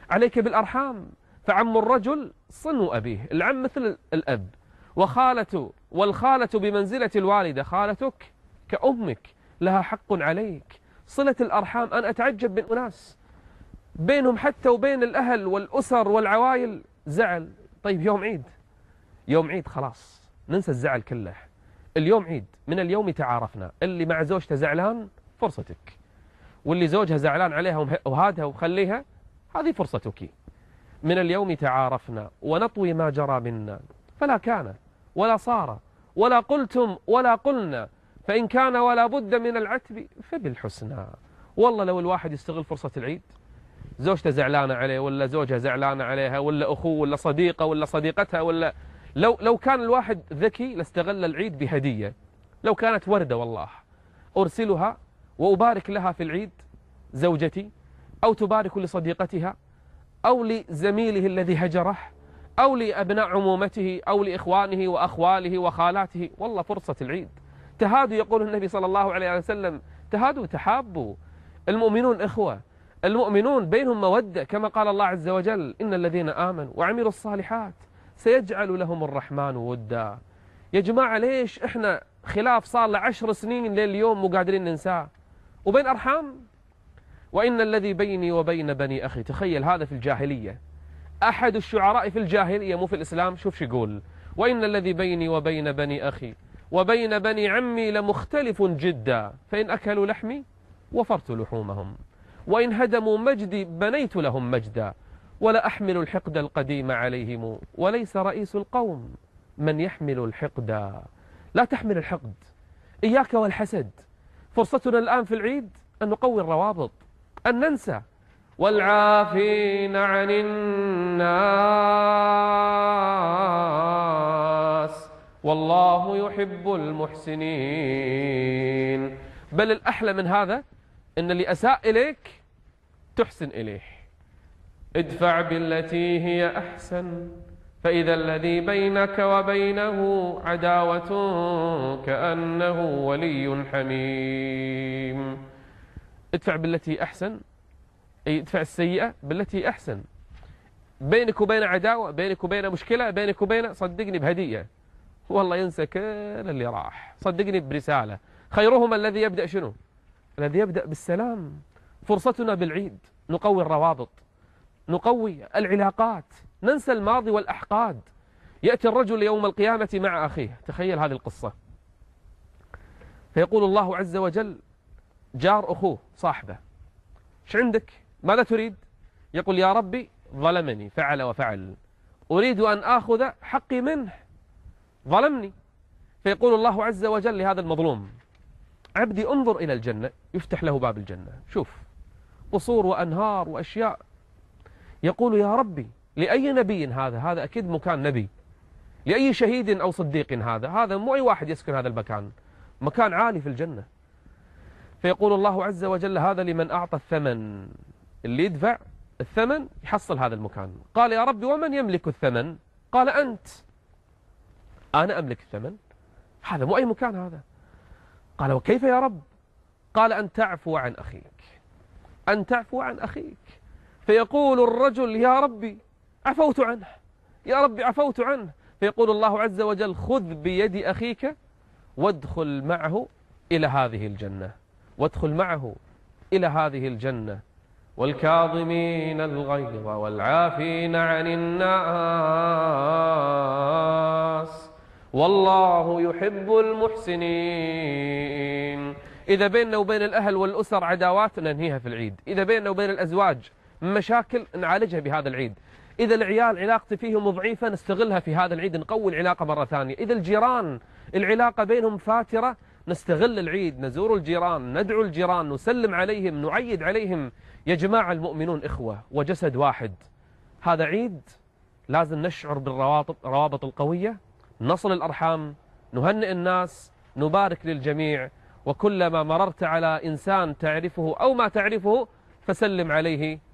عليك بالأرحام، فعم الرجل صنو أبيه، العم مثل الأب، والخالة بمنزلة الوالدة، خالتك كأمك لها حق عليك. صلة الأرحام، أنا أتعجب من أناس بينهم حتى وبين الأهل والأسر والعوائل زعل. طيب يوم عيد خلاص ننسى الزعل كله، اليوم عيد، من اليوم تعارفنا. اللي مع زوجته زعلان فرصتك، واللي زوجها زعلان عليها وهادها وخليها، هذه فرصتك. من اليوم تعارفنا ونطوي ما جرى منا، فلا كان ولا صار ولا قلتم ولا قلنا، فإن كان ولا بد من العتب فبالحسنى. والله لو الواحد يستغل فرصة العيد، زوجته زعلانة عليه ولا زوجها زعلانة عليها ولا أخوه ولا صديقة ولا صديقتها، ولا لو كان الواحد ذكي لاستغل العيد بهدية. لو كانت وردة والله أرسلها وأبارك لها في العيد زوجتي، أو تبارك لصديقتها أو لزميله الذي هجره أو لأبناء عمومته أو لإخوانه وأخواله وخالاته. والله فرصة العيد تهادوا، يقول النبي صلى الله عليه وسلم تهادوا تحابوا، المؤمنون إخوة، المؤمنون بينهم مودة، كما قال الله عز وجل إن الذين آمنوا وعملوا الصالحات سيجعل لهم الرحمن ودا. يا جماعة ليش إحنا خلاف صار له 10 سنين لليوم مو قادرين ننساه؟ وبين أرحام. وإن الذي بيني وبين بني أخي، تخيل هذا في الجاهلية، أحد الشعراء في الجاهلية مو في الإسلام، شوف شو يقول: وإن الذي بيني وبين بني أخي وبين بني عمي لمختلف جدا، فإن أكلوا لحمي وفرت لحومهم، وإن هدموا مجدي بنيت لهم مجدا، ولا أحمل الحقد القديم عليهم، وليس رئيس القوم من يحمل الحقد. لا تحمل الحقد، إياك والحسد. فرصتنا الآن في العيد أن نقوي الروابط، أن ننسى. والعافين عن الناس والله يحب المحسنين. بل الأحلى من هذا أن اللي أساء إليك تحسن إليه. ادفع بالتي هي أحسن فإذا الذي بينك وبينه عداوة كأنه ولي حميم. ادفع بالتي أحسن، أي ادفع السيئة بالتي أحسن. بينك وبين عداوة، بينك وبين مشكلة، بينك وبين، صدقني بهدية والله ينسى كل اللي راح، صدقني برسالة. خيرهما الذي يبدأ شنو؟ الذي يبدأ بالسلام. فرصتنا بالعيد نقوي الروابط، نقوي العلاقات، ننسى الماضي والأحقاد. يأتي الرجل يوم القيامة مع أخيه، تخيل هذه القصة، فيقول الله عز وجل: جار أخوه صاحبه، ايش عندك؟ ماذا تريد؟ يقول: يا ربي ظلمني، فعل وفعل، أريد أن آخذ حقي منه، ظلمني. فيقول الله عز وجل لهذا المظلوم: عبدي انظر إلى الجنة، يفتح له باب الجنة، شوف قصور وأنهار وأشياء. يقول: يا ربي لأي نبي هذا؟ هذا أكيد مكان نبي. لأي شهيد أو صديق هذا مو أي واحد يسكن هذا المكان، مكان عالي في الجنة. فيقول الله عز وجل: هذا لمن أعطى الثمن، اللي يدفع الثمن يحصل هذا المكان. قال: يا ربي ومن يملك الثمن؟ قال: أنت. أنا أملك الثمن؟ هذا مو أي مكان هذا. قال: وكيف يا رب؟ قال: أن تعفو عن أخيك، أن تعفو عن أخيك. فيقول الرجل: يا ربي عفوت عنه، يا ربي عفوت عنه. فيقول الله عز وجل: خذ بيد أخيك وادخل معه إلى هذه الجنة، وادخل معه إلى هذه الجنة. والكاظمين الغيظ والعافين عن الناس والله يحب المحسنين. إذا بيننا وبين الأهل والأسر عداوات ننهيها في العيد. إذا بيننا وبين الأزواج مشاكل نعالجها بهذا العيد. إذا العيال علاقتي فيهم ضعيفة نستغلها في هذا العيد، نقوي العلاقة مرة ثانية. إذا الجيران العلاقة بينهم فاترة نستغل العيد، نزور الجيران، ندعو الجيران، نسلم عليهم، نعيد عليهم. يا جماعة المؤمنون إخوة وجسد واحد. هذا عيد لازم نشعر بالروابط القوية، نصل الأرحام، نهنئ الناس، نبارك للجميع. وكلما مررت على إنسان تعرفه أو ما تعرفه فسلم عليه